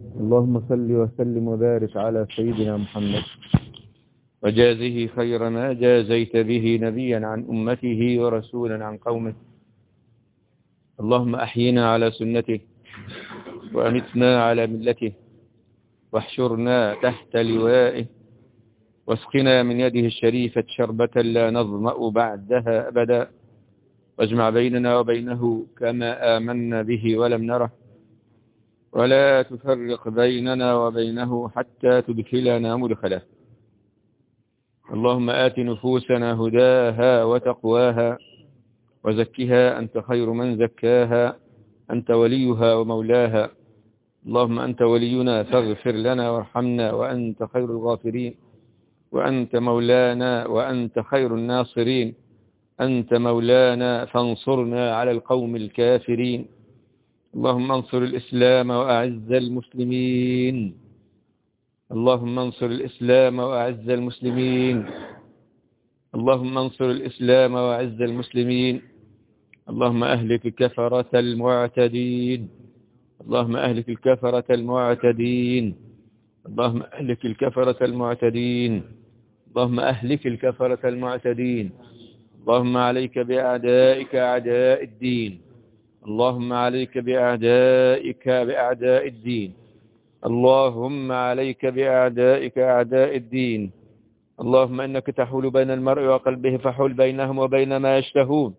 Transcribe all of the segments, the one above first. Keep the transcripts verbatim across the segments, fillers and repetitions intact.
اللهم صل وسلم وبارك على سيدنا محمد وجازه خير ما جازيت به نبيا عن أمته ورسولا عن قومه. اللهم أحينا على سنته وأمتنا على ملته واحشرنا تحت لوائه واسقنا من يده الشريفة شربة لا نظمأ بعدها أبدا، واجمع بيننا وبينه كما آمنا به ولم نره، ولا تفرق بيننا وبينه حتى تدخلنا مدخله. اللهم آت نفوسنا هداها وتقواها وزكها أنت خير من زكاها، أنت وليها ومولاها. اللهم أنت ولينا فاغفر لنا وارحمنا وأنت خير الغافرين، وأنت مولانا وأنت خير الناصرين. أنت مولانا فانصرنا على القوم الكافرين. اللهم انصر الإسلام وأعز المسلمين. اللهم انصر الإسلام وأعز المسلمين. اللهم انصر الإسلام وأعز المسلمين. اللهم أهلك الكفرة المعتدين. اللهم أهلك الكفرة المعتدين. اللهم أهلك الكفرة المعتدين. اللهم أهلك الكفرة المعتدين. اللهم عليك بأعدائك أعداء الدين. اللهم عليك بأعدائك بأعداء الدين. اللهم عليك بأعدائك أعداء الدين. اللهم إنك تحول بين المرء وقلبه فحول بينهم وبين ما يشتهون.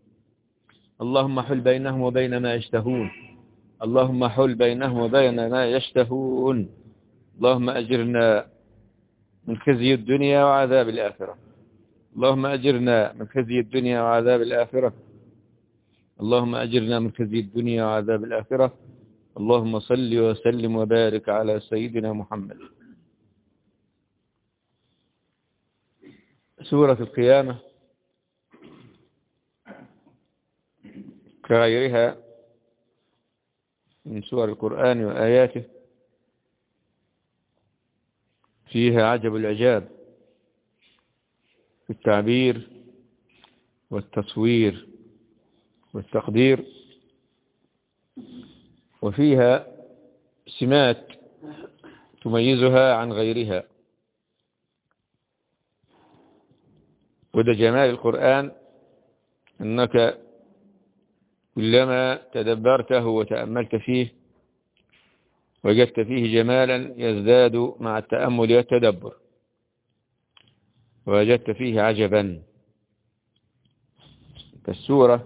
اللهم حل بينهم وبين ما يشتهون. اللهم حل بينهم وبين ما يشتهون. اللهم أجرنا من خزي الدنيا وعذاب الآخرة. اللهم أجرنا من خزي الدنيا وعذاب الآخرة. اللهم أجرنا من خزي الدنيا وعذاب الآخرة. اللهم صل وسلم وبارك على سيدنا محمد. سورة القيامة كغيرها من سور القرآن وآياته فيها عجب العجاب في التعبير والتصوير والتقدير، وفيها سمات تميزها عن غيرها. وده جمال القرآن، أنك كلما تدبرته وتأملت فيه وجدت فيه جمالا يزداد مع التأمل والتدبر، ووجدت فيه عجبا. كالسورة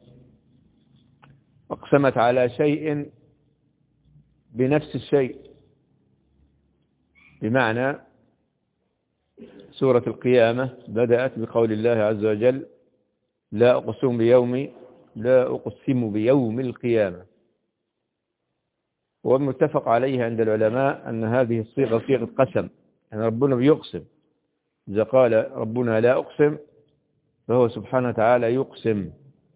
أقسمت على شيء بنفس الشيء، بمعنى سورة القيامة بدأت بقول الله عز وجل: لا أقسم بيوم لا أقسم بيوم القيامة. والمتفق عليه عند العلماء أن هذه الصيغة صيغة قسم، يعني ربنا بيقسم. إذا قال ربنا لا أقسم فهو سبحانه وتعالى يقسم.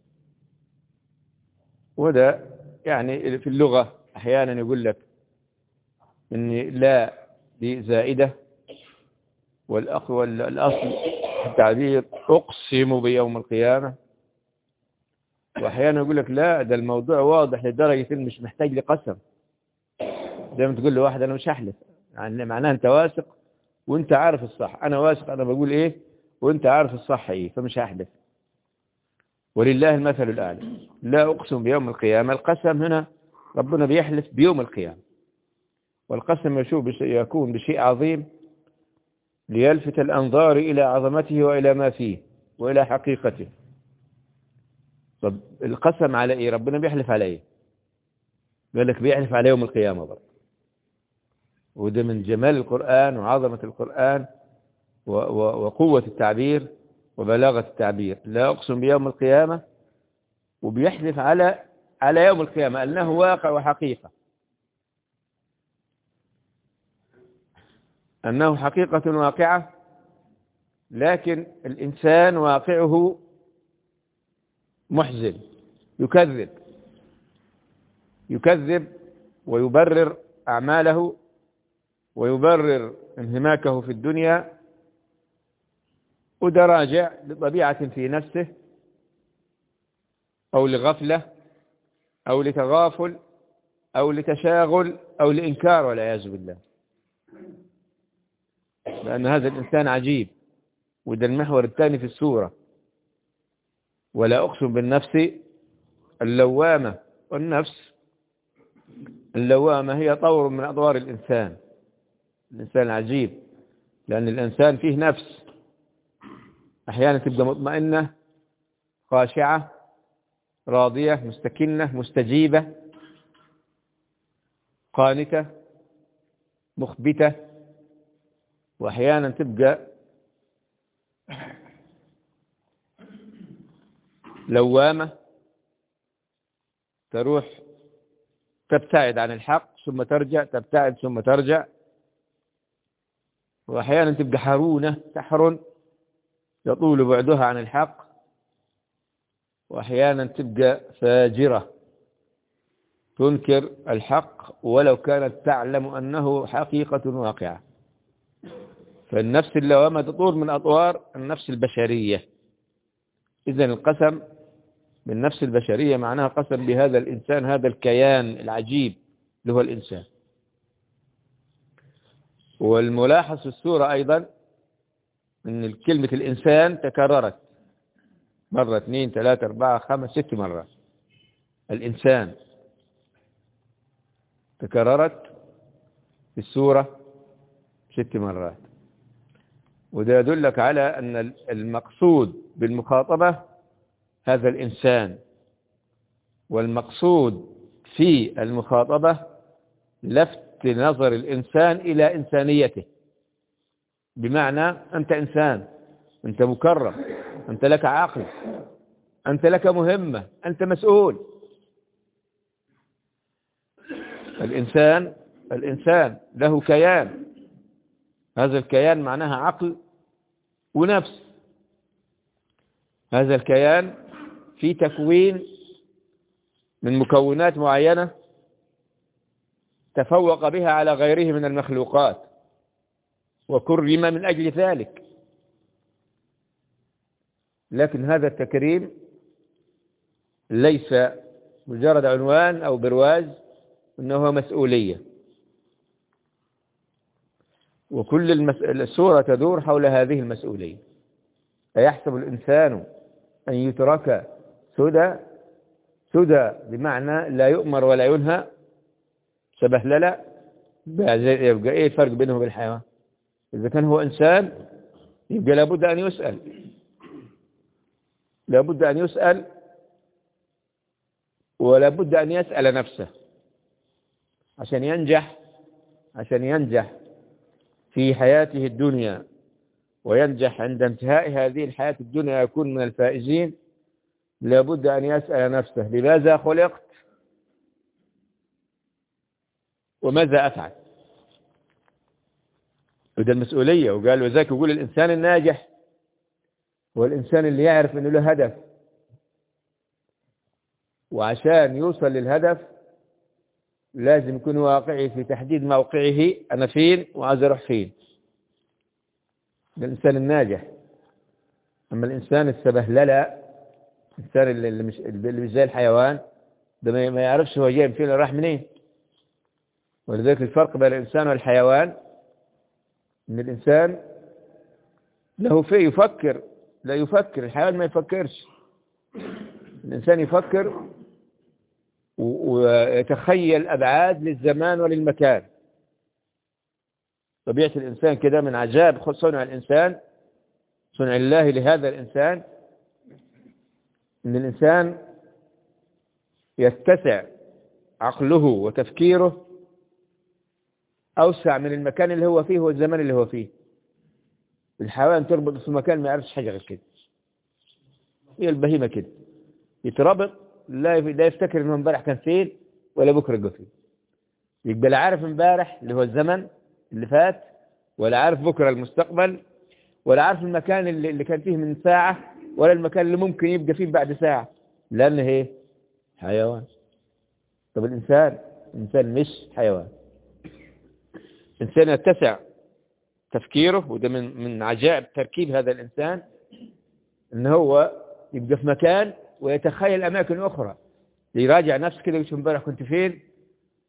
وده يعني في اللغة أحيانا يقول لك إن لا دي زائدة، والأصل التعبير أقسم بيوم القيامة. وأحيانا يقول لك لا، ده الموضوع واضح لدرجة إن مش محتاج لقسم. دايما تقول له واحد أنا مش هحلف، يعني معناها أنت واثق وأنت عارف الصح. أنا واثق أنا بقول إيه وأنت عارف الصح إيه، فمش هحلف. ولله المثل الأعلى. لا أقسم بيوم القيامة، القسم هنا ربنا بيحلف بيوم القيامة، والقسم يكون بشيء عظيم ليلفت الأنظار إلى عظمته وإلى ما فيه وإلى حقيقته. طب القسم على إيه؟ ربنا بيحلف على إيه؟ قال لك بيحلف على يوم القيامة برضه. وده من جمال القرآن وعظمة القرآن وقوة التعبير وبلاغة التعبير. لا أقسم بيوم القيامة، وبيحلف على على يوم القيامة أنه واقع وحقيقة، أنه حقيقة واقعة، لكن الإنسان واقعه محزن، يكذب يكذب ويبرر أعماله ويبرر انهماكه في الدنيا، وده راجع لطبيعة في نفسه أو لغفلة أو لتغافل أو لتشاغل أو لإنكار والعياذ بالله، لأن هذا الإنسان عجيب. وده المحور الثاني في السورة. ولا أقسم بالنفس اللوامة. والنفس اللوامة هي طور من أطوار الإنسان. الإنسان عجيب، لأن الإنسان فيه نفس، أحيانا تبقى مطمئنة خاشعة راضية مستكنة مستجيبة قانتة مخبتة، وأحيانا تبقى لوامة تروح تبتعد عن الحق ثم ترجع، تبتعد ثم ترجع. وأحيانا تبقى حرونة تحرن يطول بعدها عن الحق. وأحيانا تبقى فاجرة تنكر الحق ولو كانت تعلم أنه حقيقة واقعة. فالنفس اللوامة تطور من أطوار النفس البشرية. إذن القسم بالنفس البشرية معناها قسم بهذا الإنسان، هذا الكيان العجيب اللي هو الإنسان. والملاحظ في السورة أيضا أن كلمة الإنسان تكررت مرة اثنين ثلاثة أربعة خمس ست مرات. الإنسان تكررت في السورة ست مرات. وده يدلك على أن المقصود بالمخاطبة هذا الإنسان، والمقصود في المخاطبة لفت نظر الإنسان إلى إنسانيته، بمعنى أنت إنسان، أنت مكرم، أنت لك عقل، أنت لك مهمة، أنت مسؤول. الإنسان الإنسان له كيان، هذا الكيان معناها عقل ونفس. هذا الكيان في تكوين من مكونات معينة تفوق بها على غيره من المخلوقات وكرم من أجل ذلك. لكن هذا التكريم ليس مجرد عنوان أو برواز، إنه مسؤولية. وكل المس... السورة تدور حول هذه المسؤولية. أيحسب الإنسان أن يترك سدى؟ سدى بمعنى لا يؤمر ولا ينهى، سبهللة. يبقى إيه الفرق بينه وبين الحيوان؟ إذا كان هو إنسان يبقى لابد أن يسأل، لابد أن يسأل ولابد أن يسأل نفسه عشان ينجح، عشان ينجح في حياته الدنيا وينجح عند انتهاء هذه الحياة الدنيا يكون من الفائزين. لابد أن يسأل نفسه لماذا خلقت وماذا أفعل. وده المسؤولية. وقال وذاك يقول الإنسان الناجح هو الإنسان اللي يعرف أنه له هدف، وعشان يوصل للهدف لازم يكون واقعي في تحديد موقعه، أنا فين وعايز أروح فين. الإنسان الناجح. أما الإنسان السبهللة، الإنسان اللي مش اللي مش زي الحيوان، ده ما يعرفش هو جاي فين راح منين. ولذلك الفرق بين الإنسان والحيوان إن الإنسان له فيه يفكر، لا يفكر. الحيوان ما يفكرش. الإنسان يفكر ويتخيل أبعاد للزمان وللمكان. طبيعة الإنسان كده. من عجائب صنع الإنسان، صنع الله لهذا الإنسان، إن الإنسان يتسع عقله وتفكيره أوسع من المكان اللي هو فيه والزمان اللي هو فيه. الحيوان تربط في مكان ما يعرفش حاجة غير كده. هي البهيمة كده يتربط، لا لا يفتكر إنه امبارح كان فين ولا بكرة جه فين. يبقى لا عارف امبارح اللي هو الزمن اللي فات، ولا عارف بكرة المستقبل، ولا عارف المكان اللي, اللي كان فيه من ساعة، ولا المكان اللي ممكن يبقى فيه بعد ساعة، لأنه هي حيوان. طب الإنسان، الإنسان مش حيوان. الإنسان يتسع تفكيره، وده من من عجائب تركيب هذا الإنسان، إن هو يبقى في مكان ويتخيل أماكن أخرى، يراجع نفسه كده، يشوف امبارح كنت فين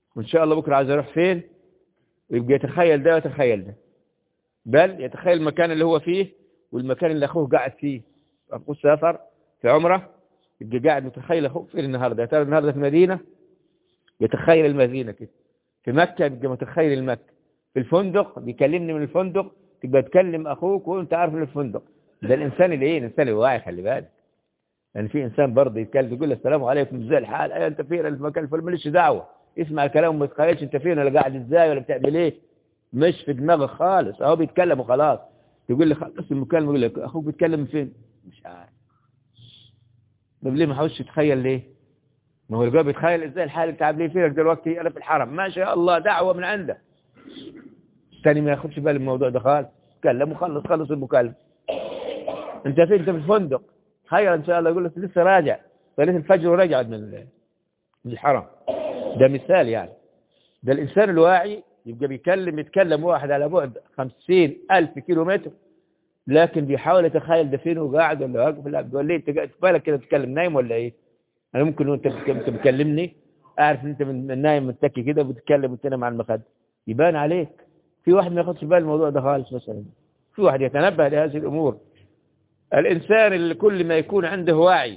وإن شاء الله بكرة عايز أروح فين، ويبقى يتخيل ده ويتخيل ده، بل يتخيل المكان اللي هو فيه والمكان اللي أخوه قاعد فيه. أخوه سافر في عمره، يبقى قاعد متخيل أخوه فين النهاردة، ترى النهاردة في مدينة يتخيل المدينة كده، في مكة يبقى متخيل المكة، في الفندق بيكلمني من الفندق تبقى تكلم أخوك وأنت عارف من الفندق. ده الإنسان اللي إيه، الإنسان الواعي، خلي بالك. يعني في إنسان برضه يتكلم يقول السلام عليكم ازاي الحال، أي أنت فين المكان الفلاني، ماليش دعوة، اسمع الكلام وما تتخيلش أنت فين ولا قاعد إزاي ولا بتعمل إيه، مش في دماغك خالص، أهو بيتكلم وخلاص. تقول لي خلص المكالمة، يقول لك أخوك بيتكلم فين، مش عارف. طب ليه ما حاولش تتخيل ليه؟ ما هو الجواب بيتخيل ازاي الحال انت عامل ايه فينك دلوقتي، انا في الحرم ما شاء الله دعوه من عنده. الثاني ما ياخدش باله من الموضوع ده خالص، تكلم وخلص خلص المكالمه. انت فين، انت في الفندق، تخيل ان شاء الله يقول لك لسه راجع، صلاه الفجر ورجعت من من الحرم. ده مثال يعني. ده الانسان الواعي يبقى بيكلم يتكلم واحد على بعد خمسين ألف كيلو متر، لكن بيحاول يتخيل ده فين وقاعد ولا واقف ولا بيقول لي انت في بالك كده بتتكلم نايم ولا ايه؟ انا ممكن وانت بتكلمني اعرف ان انت من نايم متكي كده وبتتكلم وانت مع المخده، يبان عليك. في واحد ما ياخدش باله الموضوع ده خالص مثلا، في واحد يتنبه لهذه الامور. الانسان اللي كل ما يكون عنده وعي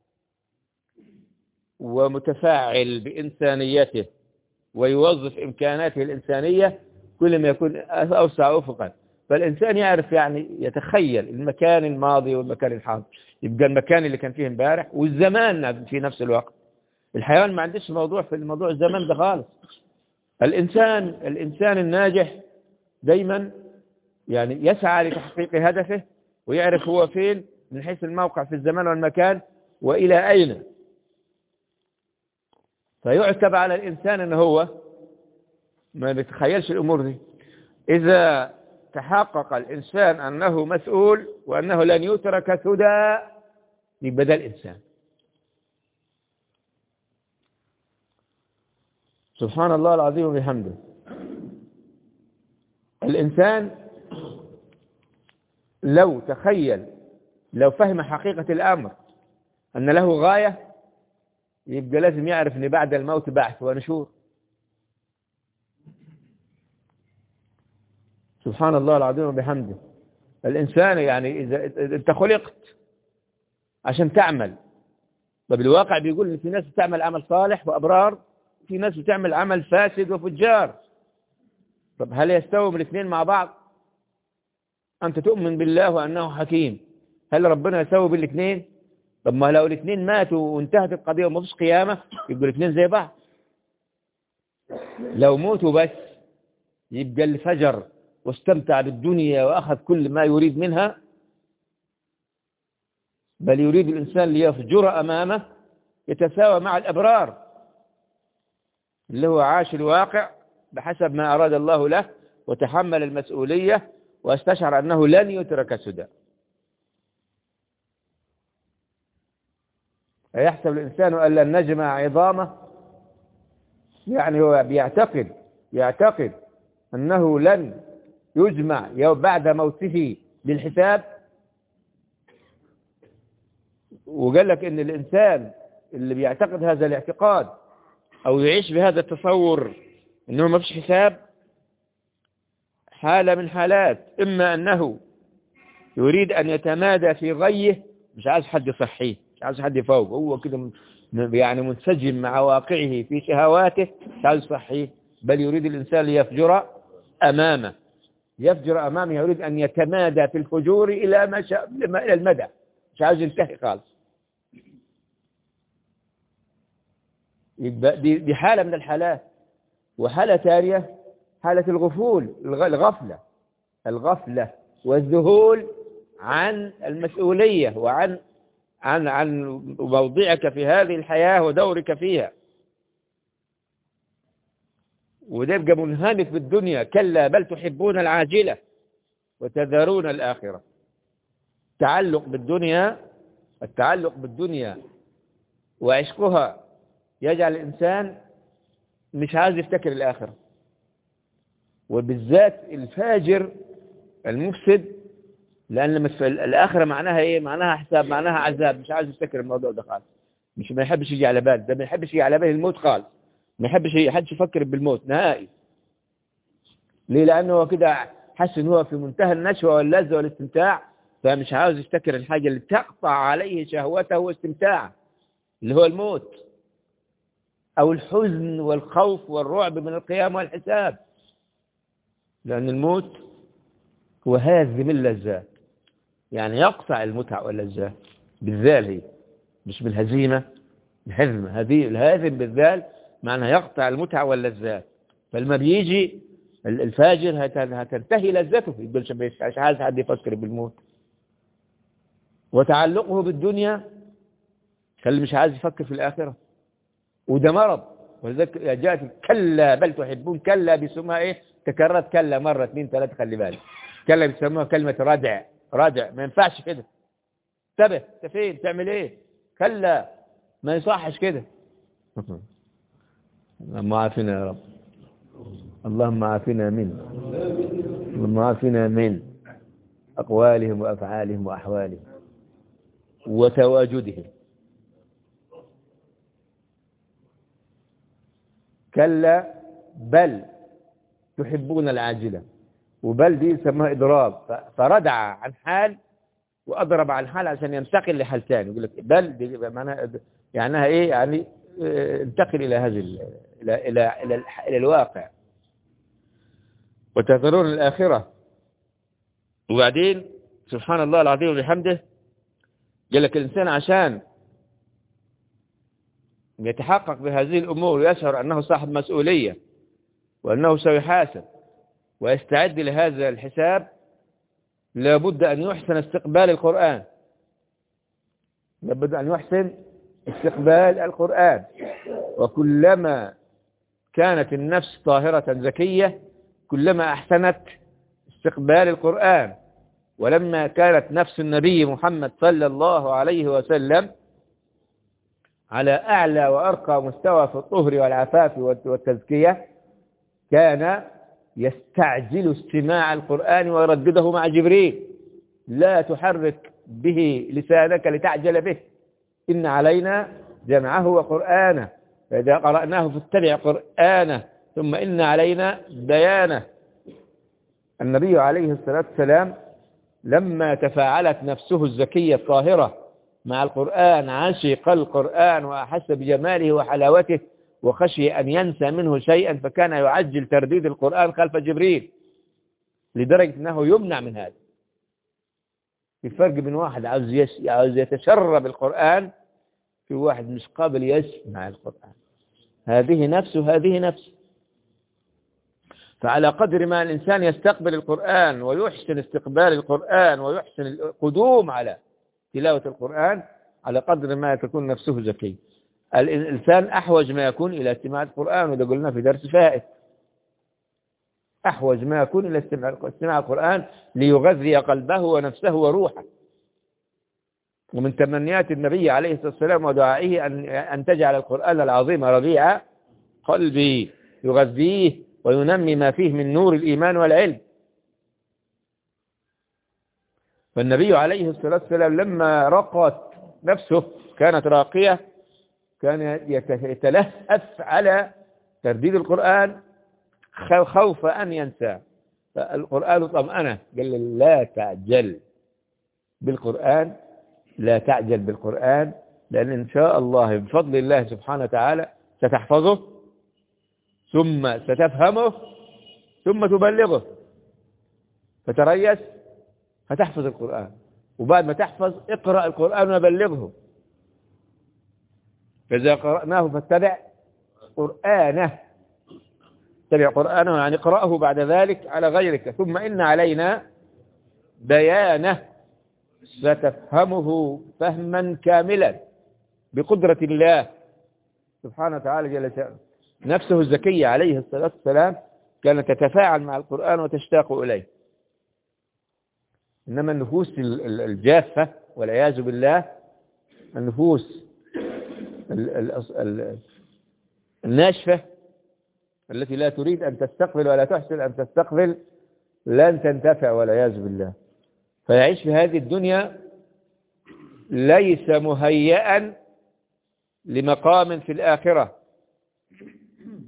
ومتفاعل بانسانيته ويوظف امكاناته الانسانيه، كل ما يكون اوسع افقا. فالانسان يعرف يعني يتخيل المكان الماضي والمكان الحاضر، يبقى المكان اللي كان فيه امبارح والزمان في نفس الوقت. الحيوان ما عندش موضوع في الموضوع الزمان ده خالص. الإنسان الإنسان الناجح دايما يعني يسعى لتحقيق هدفه، ويعرف هو فين من حيث الموقع في الزمان والمكان وإلى أين. فيعتب على الإنسان أنه هو ما بيتخيلش الأمور دي. إذا تحقق الإنسان أنه مسؤول وأنه لن يترك سدى، يبقى ده الإنسان. سبحان الله العظيم وبحمده. الإنسان لو تخيل، لو فهم حقيقة الأمر أن له غاية، يبقى لازم يعرف أن بعد الموت بعث ونشور. سبحان الله العظيم وبحمده. الإنسان يعني إذا أنت خلقت عشان تعمل، فبالواقع بيقول إن في ناس بتعمل عمل صالح وأبرار، في ناس بتعمل عمل فاسد وفجار. طب هل يستوي الاثنين مع بعض؟ أنت تؤمن بالله وأنه حكيم، هل ربنا يسوي بالاثنين؟ طب ما لو الاثنين ماتوا وانتهت القضية وما فيش قيامة، يبقوا الاثنين زي بعض. لو موتوا بس يبقى اللي فجر واستمتع بالدنيا وأخذ كل ما يريد منها، بل يريد الإنسان ليفجر أمامه يتساوى مع الأبرار اللي هو عاش الواقع بحسب ما أراد الله له وتحمل المسؤولية واستشعر أنه لن يترك سدى. أيحسب الإنسان أن لن نجمع عظامه؟ يعني هو بيعتقد يعتقد أنه لن يجمع بعد موته للحساب. وقال لك إن الإنسان اللي بيعتقد هذا الاعتقاد أو يعيش بهذا التصور أنه ما فيش حساب، حالة من حالات: إما أنه يريد أن يتمادى في غيه، مش عايز حد يصحيه، مش عايز حد يفوق، هو كده يعني منسجم مع واقعه في شهواته، مش عايز يصحيه، بل يريد الإنسان ليفجر أمامه. يفجر أمامه يريد أن يتمادى في الفجور إلى ما شاء إلى المدى، مش عايز ينتهي خالص. يبقى دي, دي حالة من الحالات. وحالة ثانية حالة الغفول، الغفلة الغفلة والذهول عن المسؤولية وعن عن عن موضعك في هذه الحياة ودورك فيها. وده يبقى منهمك بالدنيا. كلا بل تحبون العاجلة وتذرون الآخرة. تعلق بالدنيا، التعلق بالدنيا وعشقها يجعل الإنسان مش عايز يفتكر الآخرة. وبالذات الفاجر المفسد، لأن الآخرة معناها إيه؟ معناها حساب، معناها عذاب، مش عايز يفتكر الموضوع ده خالص، مش ما يحبش يجي على باله، ده ما يحبش يجي على باله الموت خالص. ما يحبش حدش يفكر بالموت نهائي. ليه؟ لأنه هو كده حس إن هو في منتهى النشوة واللذة والاستمتاع، فمش عاوز يفتكر الحاجة اللي تقطع عليه شهوته واستمتاعه اللي هو الموت، أو الحزن والخوف والرعب من القيام والحساب. لأن الموت هو هازم اللذات، يعني يقطع المتع واللذات بالذال، هي مش بالهزيمة، الهزم هذه الهازم بالذال معناها يقطع المتع واللذات. فلما بيجي الفاجر هتنتهي لذته، يقولش مش عايز حد يفكر بالموت. وتعلقه بالدنيا خلي مش عايز يفكر في الآخرة، وده مرض. ولذلك جاءت كلا بل تحبون، كلا بيسموها ايه؟ تكررت كلا مرة اثنين ثلاثة، خلي بالك. كلا بيسموها كلمة ردع، ردع ما ينفعش كده. انتبه، انت فين؟ تعمل ايه؟ كلا ما يصحش كده. اللهم عافنا يا رب، اللهم عافنا من اللهم عافنا من أقوالهم وأفعالهم وأحوالهم وتواجدهم. كلا بل تحبون العاجلة، وبل دي يسموها إضراب، فردع عن حال وأضرب عن حال عشان ينتقل لحال ثاني. يقول لك بل دي معناها يعني ايه؟ يعني انتقل إلى هذه إلى إلى إلى إلى الواقع. وتذرون الآخرة. وبعدين سبحان الله العظيم وبحمده، قال لك الإنسان عشان يتحقق بهذه الأمور ويشعر أنه صاحب مسؤولية وأنه سيحاسب ويستعد لهذا الحساب، لابد أن يحسن استقبال القرآن، لابد أن يحسن استقبال القرآن. وكلما كانت النفس طاهرة زكية كلما أحسنت استقبال القرآن. ولما كانت نفس النبي محمد صلى الله عليه وسلم على أعلى وأرقى مستوى في الطهر والعفاف والتزكية، كان يستعجل استماع القرآن ويردده مع جبريل: لا تحرك به لسانك لتعجل به، إن علينا جمعه وقرآنه، فإذا قرأناه فاتبع قرآنه، ثم إن علينا بيانه. النبي عليه الصلاة والسلام لما تفاعلت نفسه الزكية الطاهرة مع القرآن عشق القرآن وأحس بجماله وحلاوته وخشي أن ينسى منه شيئا، فكان يعجل ترديد القرآن خلف جبريل، لدرجة أنه يمنع من هذا. في فرق بين واحد عاوز عاوز يتشرب القرآن في واحد مش قابل يسمع القرآن. هذه نفس وهذه نفس. فعلى قدر ما الإنسان يستقبل القرآن ويحسن استقبال القرآن ويحسن القدوم على تلاوة القرآن، على قدر ما تكون نفسه زكية. الإنسان أحوج ما يكون إلى استماع القرآن، وده قلنا في درس فائت، أحوج ما يكون إلى استماع القرآن ليغذي قلبه ونفسه وروحه. ومن تمنيات النبي عليه الصلاة والسلام ودعائه أن أن تجعل القرآن العظيم ربيع قلبي، يغذيه وينمي ما فيه من نور الإيمان والعلم. فالنبي عليه الصلاة والسلام لما رقت نفسه كانت راقية، كان يتلهف على ترديد القرآن خوف أن ينسى. فالقرآن طمأنه، قال لا تعجل بالقرآن، لا تعجل بالقرآن، لأن إن شاء الله بفضل الله سبحانه وتعالى ستحفظه، ثم ستفهمه، ثم تبلغه، فتريس فتحفظ القرآن، وبعد ما تحفظ اقرأ القرآن وبلغه. فإذا قرأناه فاتبع قرآنه، اتبع قرآنه يعني اقرأه بعد ذلك على غيرك، ثم إن علينا بيانه، ستفهمه فهما كاملا بقدرة الله سبحانه وتعالى جل شأنه. نفسه الزكية عليه الصلاة والسلام كانت تتفاعل مع القرآن وتشتاق إليه. إنما النفوس الجافة والعياذ بالله، النفوس الناشفة التي لا تريد أن تستقبل ولا تحسن أن تستقبل، لن تنتفع والعياذ بالله. فيعيش في هذه الدنيا ليس مهيئا لمقام في الآخرة.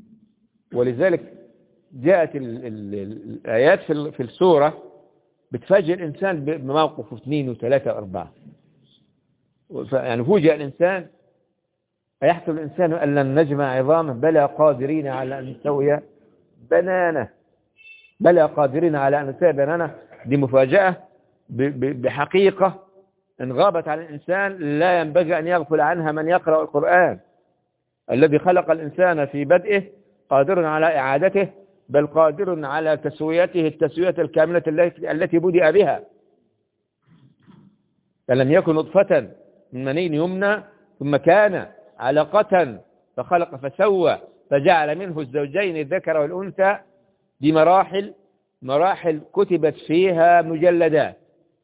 ولذلك جاءت ال ال الآيات في في السورة بتفاجئ الإنسان بموقف اثنين وثلاثة وأربعة. يعني فوجئ الإنسان: أيحسب الإنسان أن لن نجمع عظامه بلى قادرين على أن نسوي بنانه. بلى قادرين على أن نسوي بنانه. دي مفاجأة بحقيقة إن غابت عن الإنسان لا ينبغي أن يغفل عنها من يقرأ القرآن. الذي خلق الإنسان في بدئه قادر على إعادته، بل قادر على تسويته التسوية الكاملة التي بدأ بها. فلم يكن نطفة من مني يمنى ثم كان علقة فخلق فسوى فجعل منه الزوجين الذكر والأنثى بمراحل مراحل كتبت فيها مجلدات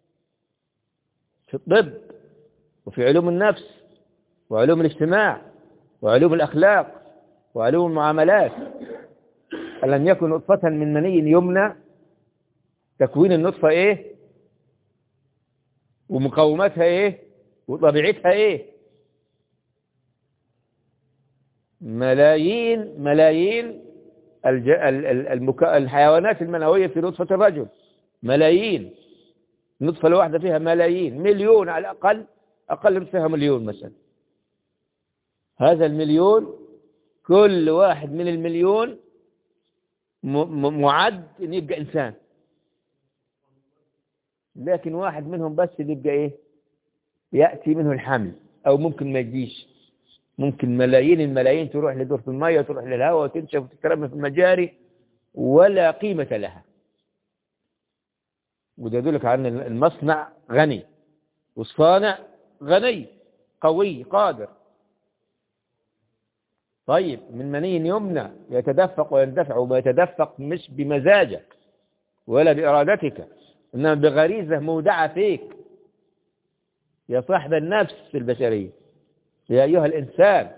في الطب وفي علوم النفس وعلوم الاجتماع وعلوم الأخلاق وعلوم المعاملات. ألم يكن نطفة من مني يمنى. تكوين النطفة إيه ومقوماتها إيه وطبيعتها إيه. ملايين ملايين الج... المك... الحيوانات المنوية في نطفة الرجل ملايين. النطفة الواحدة فيها ملايين، مليون على الأقل، أقل من فيها مليون مثلا. هذا المليون كل واحد من المليون م... معد أن يبقى إنسان، لكن واحد منهم بس اللي يبقى إيه يأتي منه الحمل، أو ممكن ما يجيش. ممكن ملايين الملايين تروح لدورة المية وتروح للهواء وتنشف وتترمى في المجاري ولا قيمة لها. وده يدلك عن المصنع غني والصانع غني قوي قادر. طيب من مني يمنى يتدفق ويندفع، وما يتدفق مش بمزاجك ولا بإرادتك، إنما بغريزة مودعة فيك يا صاحب النفس البشرية، يا أيها الإنسان.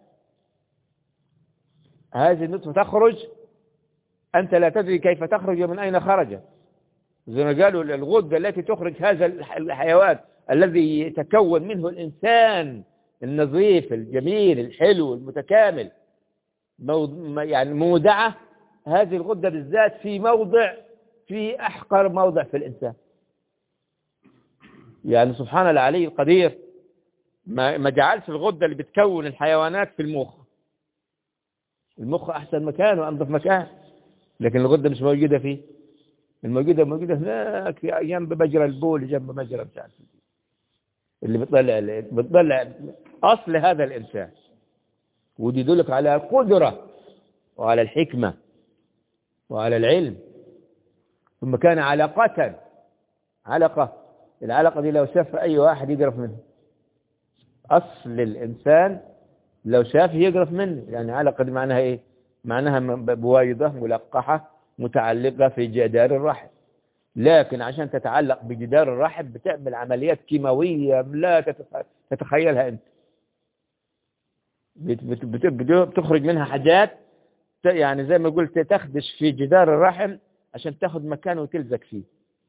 هذه النطفة تخرج أنت لا تدري كيف تخرج ومن أين خرج. زي ما قالوا الغدة التي تخرج هذا الحيوان الذي يتكون منه الإنسان النظيف الجميل الحلو المتكامل، يعني مودعة. هذه الغدة بالذات في موضع في أحقر موضع في الإنسان. يعني سبحان العلي القدير ما ما جعلش الغدة اللي بتكون الحيوانات في المخ. المخ أحسن مكان وأنظف مكان، لكن الغدة مش موجودة فيه. الموجودة موجودة هناك في جنب مجرى البول، جنب مجرى مش عارف اللي بتطلع بتطلع أصل هذا الإنسان. ودي يدلك على القدرة وعلى الحكمة وعلى العلم. ثم كان علقة علقة العلقة دي لو شاف أي واحد يقرف منه. أصل الإنسان لو شاف يقرف منه. يعني علقة دي معناها إيه؟ معناها بويضة ملقحة متعلقة في جدار الرحم، لكن عشان تتعلق بجدار الرحم بتعمل عمليات كيماوية لا تتخيلها أنت. بتخرج منها حاجات يعني زي ما قلت تخدش في جدار الرحم عشان تاخد مكانه وتلزق فيه.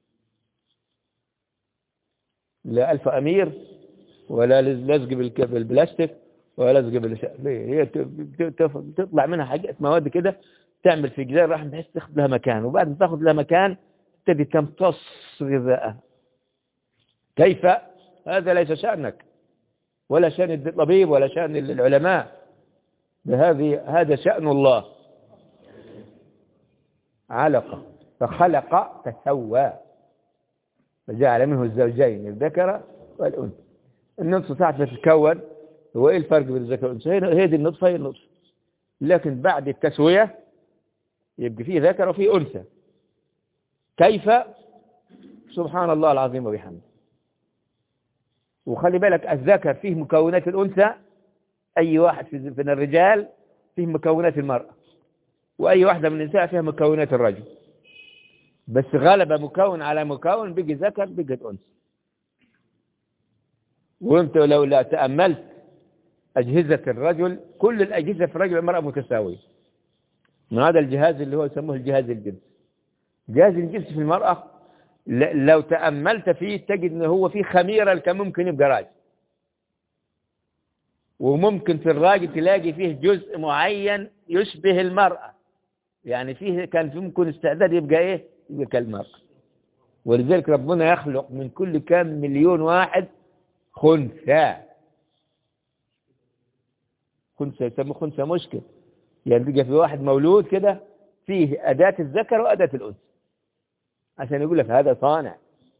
لا ألف أمير ولا لزق بالبلاستيك ولا لزق بالشيء. هي تطلع منها حاجات مواد كده تعمل في جدار الرحم بحيث تاخد لها مكان، وبعد ما تاخد لها مكان تبتدي تمتص غذائها. كيف؟ هذا ليس شأنك ولا شأن الطبيب ولا شأن العلماء، بهذه هذا شأن الله. علقة فخلق فسوى فجعل منه الزوجين الذكر والأنثى. النطفة ساعة تتكون، هو إيه الفرق بين الذكر والأنثى؟ هي دي النطفة هي النطفة، لكن بعد التسوية يبقى فيه ذكر وفيه أنثى. كيف؟ سبحان الله العظيم وبحمده. وخلي بالك الذكر فيه مكونات الأنثى، أي واحد من الرجال فيه مكونات المرأة، وأي واحدة من النساء فيها مكونات الرجل، بس غلب مكون على مكون بقي ذكر بقت أنثى. وانت لو لا تأملت أجهزة الرجل، كل الأجهزة في الرجل والمرأة متساوية. من هذا الجهاز اللي هو يسموه الجهاز الجنسي. جهاز الجنس في المرأة لو تأملت فيه تجد أنه هو فيه خميرة كان ممكن يبقى راجل، وممكن في الراجل تلاقي فيه جزء معين يشبه المرأة يعني فيه كان في ممكن استعداد يبقى إيه؟ يبقى كالمرأة. ولذلك ربنا يخلق من كل كام مليون واحد خنثى. خنثى يسموه خنثى مشكل، يعني بيجي في واحد مولود كده فيه أداة الذكر وأداة الأنثى، عشان يقول لك هذا صانع.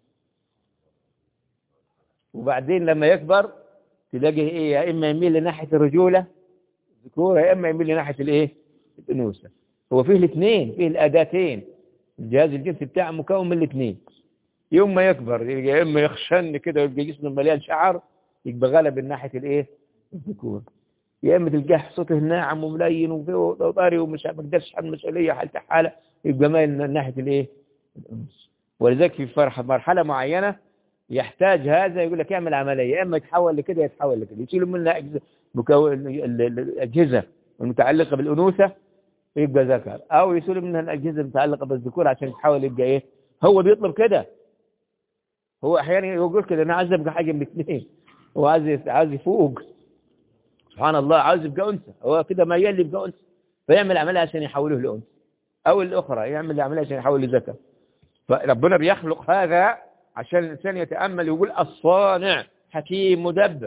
وبعدين لما يكبر تلاقيه إيه؟ يا إما يميل لناحية الرجولة الذكورة، يا إما يميل لناحية الإيه؟ الأنوثة. هو فيه الاثنين، فيه الأداتين. الجهاز الجنسي بتاعه مكون من الاثنين. يوم ما يكبر يا إما يخشن كده ويبقى جسمه مليان شعر، يبقى غالب من ناحية الإيه؟ الذكور. يا إما تلقاه صوته ناعم وملين وطري ومش ما قدرش يحمل مسؤولية حالته حالة، يبقى مايل من ناحية الإيه؟ الأنثى. ولذلك في فرح مرحلة معينة يحتاج هذا، يقول لك اعمل عملية، يا إما يتحول لكده يتحول لكده، يشيلوا منها أجهزة مكون الأجهزة المتعلقة بالأنوثة يبقى ذكر، أو يشيلوا منها الأجهزة المتعلقة بالذكور عشان يتحول يبقى إيه؟ هو بيطلب كده. هو أحيانا يقول كده أنا عايز أبقى حاجة من الاثنين، هو عايز عايز يفوق. سبحان الله، عاوز يبقى أنثى، هو كده ميال يبقى أنثى، فيعمل عملية عشان يحوله لأنثى، أو الأخرى يعمل عملية عشان يحوله لذكر. فربنا بيخلق هذا عشان الإنسان يتأمل ويقول الصانع حكيم مدبر.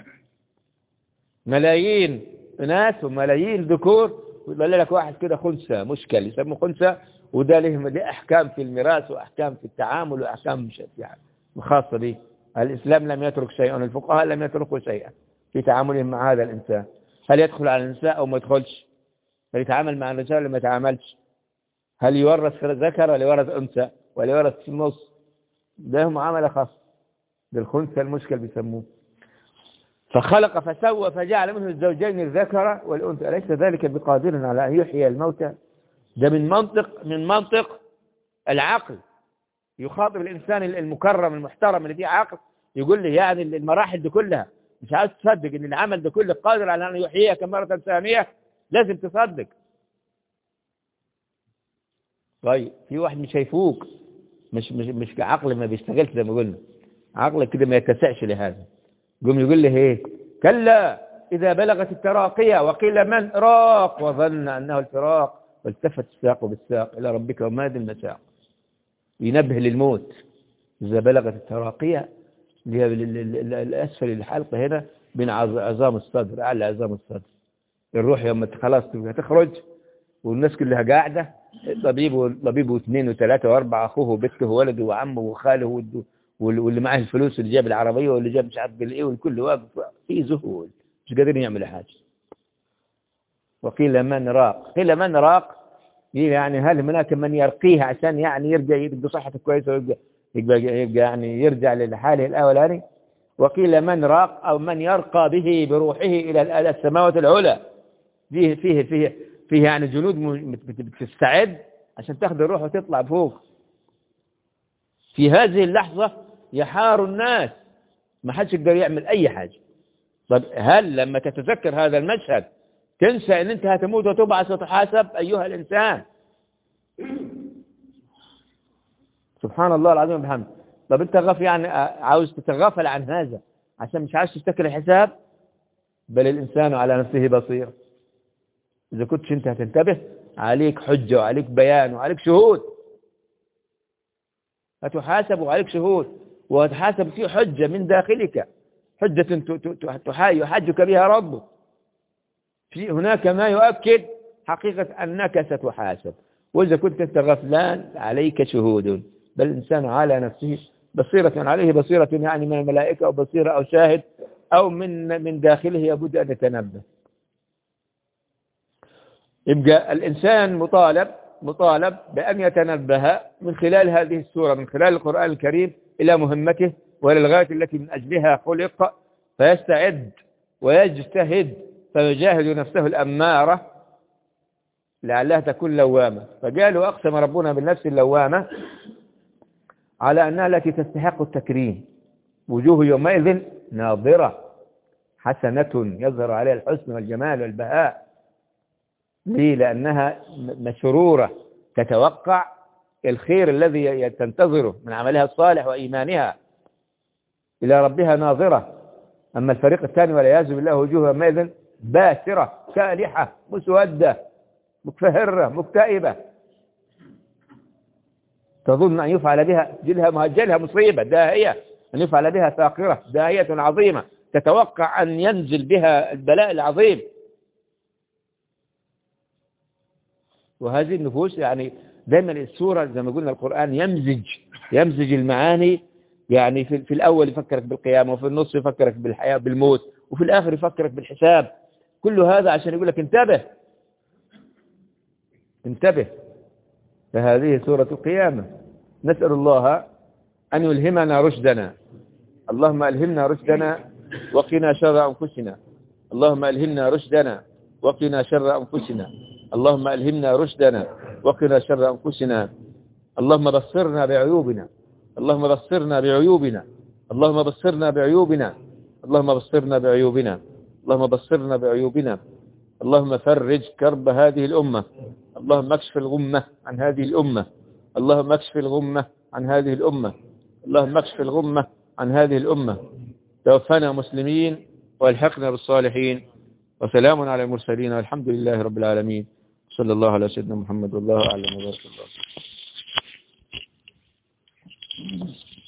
ملايين ناس وملايين ذكور، ويقول لك واحد كده خنثى مشكل يسموه خنثى، وده له دي أحكام في الميراث وأحكام في التعامل وأحكام يعني خاصة به. الإسلام لم يترك شيئا، الفقهاء لم يتركوا شيئا في تعاملهم مع هذا الإنسان. هل يدخل على النساء أو ما يدخلش؟ هل يتعامل مع الرجال ولا ما يتعاملش؟ هل يورث ذكر ولا يورث أنثى ولا يورث في النص؟ ده معاملة خاصة بالخنثى المشكل بيسموه. فخلق فسوى فجعل منه الزوجين الذكر والأنثى، أليس ذلك بقادر على أن يحيي الموتى؟ ده من منطق من منطق العقل. يخاطب الإنسان المكرم المحترم اللي فيه عقل، يقول لي يعني المراحل دي كلها مش عايز تصدق ان العمل ده كله قادر على ان يحييك مرة ثانية، لازم تصدق. طيب في واحد مش هيفوق، مش مش مش عقل ما بيشتغلش زي ما قلنا، عقلك كده ما يتسعش لهذا. يقوم يقول لي ايه؟ كلا إذا بلغت التراقية وقيل من راق وظن أنه الفراق والتفت الساق بالساق إلى ربك وما ذي المساق. ينبه للموت. إذا بلغت التراقية اللي هي الأسفل الحلقة هنا بين عظام الصدر، أعلى عظام الصدر. الروح يوم خلاص تبقى تخرج والناس كلها قاعدة، طبيب طبيب واثنين وثلاثة وأربعة، أخوه وبنته وولده وعمه وخاله واللي معه الفلوس اللي جاب العربية واللي جاب مش عارف بالإيه، والكل واقف في ذهول مش قادرين يعملوا حاجة. وقيل من راق، قيل من راق يعني هل هناك من يرقيه عشان يعني يرجع يبقى صحته كويسة ويبقى يبقى, يبقى يعني يرجع لحاله الأولاني. وقيل من راق أو من يرقى به بروحه إلى السماوات العلى، فيه فيه فيه فيه يعني جنود بتستعد عشان تاخذ الروح وتطلع فوق. في هذه اللحظة يحار الناس، ما حدش يقدر يعمل أي حاجة. طب هل لما تتذكر هذا المشهد تنسى أن أنت هتموت وتبعث وتحاسب أيها الإنسان؟ سبحان الله العظيم وبحمده. طب أنت غف يعني عاوز تتغافل عن هذا عشان مش عاوز تفتكر الحساب؟ بل الإنسان على نفسه بصير. إذا كنتش أنت هتنتبه عليك حجة وعليك بيان وعليك شهود، هتحاسب وعليك شهود وهتحاسب في حجة من داخلك، حجة يحجك بها ربك. في هناك ما يؤكد حقيقة أنك ستحاسب، وإذا كنت أنت غفلان عليك شهود. بل الإنسان على نفسه بصيرة، عليه بصيرة يعني من الملائكة أو بصيرة أو شاهد أو من من داخله يبد أن يتنبه. يبقى الإنسان مطالب مطالب بأن يتنبه من خلال هذه السورة، من خلال القرآن الكريم، إلى مهمته وللغاية التي من أجلها خلق، فيستعد ويجتهد فيجاهد نفسه الأمارة لعلها تكون لوامة. فقالوا أقسم ربنا بالنفس اللوامة على أنها التي تستحق التكريم. وجوه يومئذ ناظرة حسنة يظهر عليها الحسن والجمال والبهاء. ليه؟ لأنها مشرورة تتوقع الخير الذي تنتظره من عملها الصالح وإيمانها، إلى ربها ناظرة. أما الفريق الثاني والعياذ بالله وجوه يومئذ باسرة كالحة مسودة مكفهرة مكتئبة، تظن أن يفعل بها جلها مهجلها مصيبة داهية، أن يفعل بها ساقرة داهية عظيمة، تتوقع أن ينزل بها البلاء العظيم. وهذه النفوس يعني دائما السورة زي ما قلنا القرآن يمزج يمزج المعاني، يعني في, في الأول يفكرك بالقيامة، وفي النص يفكرك بالحياة بالموت، وفي الآخر يفكرك بالحساب. كل هذا عشان يقول لك انتبه انتبه. فهذه سورة القيامة. نسأل الله أن يلهمنا رشدنا. اللهم ألهمنا رشدنا وقنا شر أنفسنا. اللهم ألهمنا رشدنا وقنا شر أنفسنا. اللهم ألهمنا رشدنا وقنا شر أنفسنا. اللهم بصرنا بعيوبنا. اللهم بصرنا بعيوبنا. اللهم بصرنا بعيوبنا. اللهم بصرنا بعيوبنا. اللهم بصرنا بعيوبنا. اللهم فرج كرب هذه الأمة. اللهم اكشف الغمة عن هذه الأمة. اللهم اكشف الغمة عن هذه الأمة. اللهم اكشف الغمة عن هذه الأمة. توفنا مسلمين والحقنا بالصالحين، وسلام على المرسلين والحمد لله رب العالمين. صلى الله على سيدنا محمد والله أعلم وبارك الله.